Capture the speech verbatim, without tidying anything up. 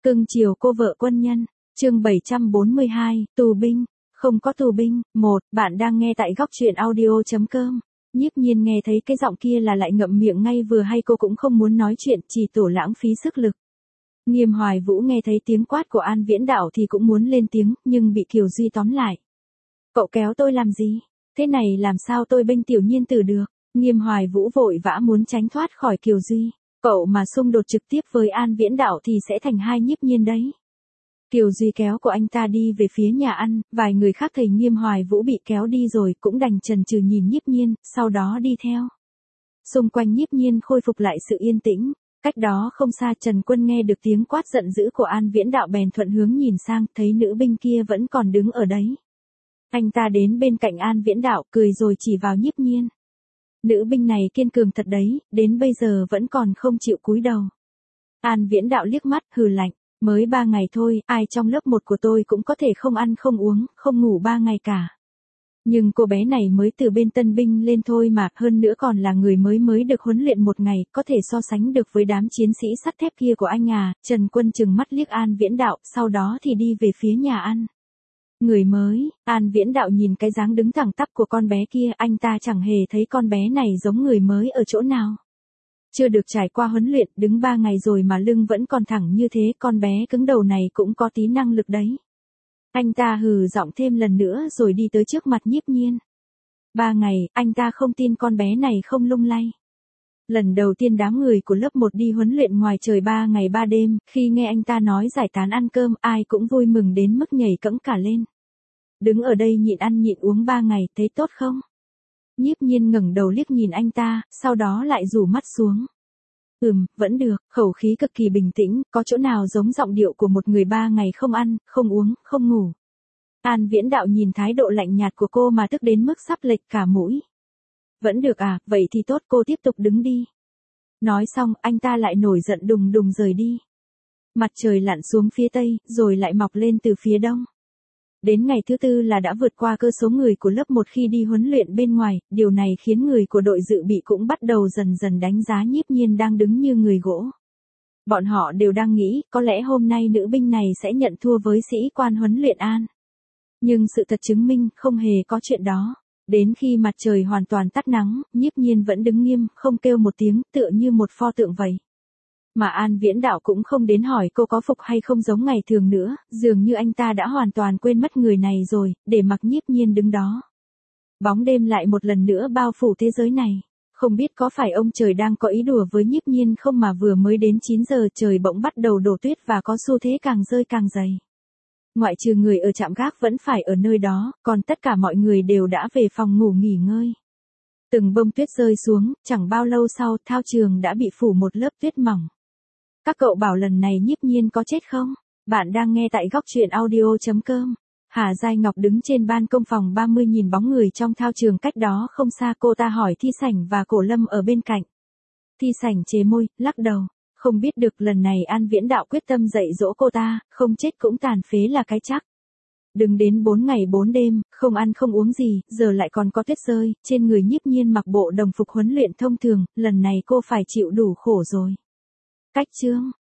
Cưng chiều cô vợ quân nhân, chương bảy trăm bốn mươi hai, tù binh, không có tù binh. Một, bạn đang nghe tại góc truyện audio.com. Nhiếp Nhiên nghe thấy cái giọng kia là lại ngậm miệng ngay, vừa hay cô cũng không muốn nói chuyện, chỉ tổ lãng phí sức lực. Nghiêm Hoài Vũ nghe thấy tiếng quát của An Viễn Đạo thì cũng muốn lên tiếng, nhưng bị Kiều Duy tóm lại. Cậu kéo tôi làm gì? Thế này làm sao tôi bênh tiểu nhiên tử được? Nghiêm Hoài Vũ vội vã muốn tránh thoát khỏi Kiều Duy. Cậu mà xung đột trực tiếp với An Viễn Đạo thì sẽ thành hai Nhiếp Nhiên đấy. Kiều Duy kéo của anh ta đi về phía nhà ăn, vài người khác thấy Nghiêm Hoài Vũ bị kéo đi rồi cũng đành chần chừ nhìn Nhiếp Nhiên, sau đó đi theo. Xung quanh Nhiếp Nhiên khôi phục lại sự yên tĩnh, cách đó không xa Trần Quân nghe được tiếng quát giận dữ của An Viễn Đạo bèn thuận hướng nhìn sang, thấy nữ binh kia vẫn còn đứng ở đấy. Anh ta đến bên cạnh An Viễn Đạo, cười rồi chỉ vào Nhiếp Nhiên. Nữ binh này kiên cường thật đấy, đến bây giờ vẫn còn không chịu cúi đầu. An Viễn Đạo liếc mắt, hừ lạnh, mới ba ngày thôi, ai trong lớp một của tôi cũng có thể không ăn không uống, không ngủ ba ngày cả. Nhưng cô bé này mới từ bên tân binh lên thôi mà, hơn nữa còn là người mới mới được huấn luyện một ngày, có thể so sánh được với đám chiến sĩ sắt thép kia của anh à. Trần Quân trừng mắt liếc An Viễn Đạo, sau đó thì đi về phía nhà ăn. Người mới, An Viễn Đạo nhìn cái dáng đứng thẳng tắp của con bé kia, anh ta chẳng hề thấy con bé này giống người mới ở chỗ nào. Chưa được trải qua huấn luyện, đứng ba ngày rồi mà lưng vẫn còn thẳng như thế, con bé cứng đầu này cũng có tí năng lực đấy. Anh ta hừ giọng thêm lần nữa rồi đi tới trước mặt Nhiếp Nhiên. Ba ngày, anh ta không tin con bé này không lung lay. Lần đầu tiên đám người của lớp một đi huấn luyện ngoài trời ba ngày ba đêm, khi nghe anh ta nói giải tán ăn cơm, ai cũng vui mừng đến mức nhảy cẫng cả lên. Đứng ở đây nhịn ăn nhịn uống ba ngày, thấy tốt không? Nhiếp Nhiên ngẩng đầu liếc nhìn anh ta, sau đó lại rủ mắt xuống. Ừm, vẫn được, khẩu khí cực kỳ bình tĩnh, có chỗ nào giống giọng điệu của một người ba ngày không ăn, không uống, không ngủ. An Viễn Đạo nhìn thái độ lạnh nhạt của cô mà tức đến mức sắp lệch cả mũi. Vẫn được à, vậy thì tốt, cô tiếp tục đứng đi. Nói xong, anh ta lại nổi giận đùng đùng rời đi. Mặt trời lặn xuống phía tây, rồi lại mọc lên từ phía đông. Đến ngày thứ tư là đã vượt qua cơ số người của lớp một khi đi huấn luyện bên ngoài, điều này khiến người của đội dự bị cũng bắt đầu dần dần đánh giá Nhiếp Nhiên đang đứng như người gỗ. Bọn họ đều đang nghĩ, có lẽ hôm nay nữ binh này sẽ nhận thua với sĩ quan huấn luyện An. Nhưng sự thật chứng minh không hề có chuyện đó. Đến khi mặt trời hoàn toàn tắt nắng, Nhiếp Nhiên vẫn đứng nghiêm, không kêu một tiếng, tựa như một pho tượng vậy. Mà An Viễn Đạo cũng không đến hỏi cô có phục hay không giống ngày thường nữa, dường như anh ta đã hoàn toàn quên mất người này rồi, để mặc Nhiếp Nhiên đứng đó. Bóng đêm lại một lần nữa bao phủ thế giới này. Không biết có phải ông trời đang có ý đùa với Nhiếp Nhiên không mà vừa mới đến chín giờ trời bỗng bắt đầu đổ tuyết và có xu thế càng rơi càng dày. Ngoại trừ người ở trạm gác vẫn phải ở nơi đó, còn tất cả mọi người đều đã về phòng ngủ nghỉ ngơi. Từng bông tuyết rơi xuống, chẳng bao lâu sau thao trường đã bị phủ một lớp tuyết mỏng. Các cậu bảo lần này Nhiếp Nhiên có chết không? Bạn đang nghe tại góc truyện audio.com. Hà Giai Ngọc đứng trên ban công phòng ba mươi nhìn bóng người trong thao trường cách đó không xa, cô ta hỏi Thi Sảnh và Cổ Lâm ở bên cạnh. Thi Sảnh chế môi, lắc đầu. Không biết được, lần này An Viễn Đạo quyết tâm dạy dỗ cô ta, không chết cũng tàn phế là cái chắc. Đừng đến bốn ngày bốn đêm, không ăn không uống gì, giờ lại còn có tuyết rơi, trên người Nhiếp Nhiên mặc bộ đồng phục huấn luyện thông thường, lần này cô phải chịu đủ khổ rồi. Cách chương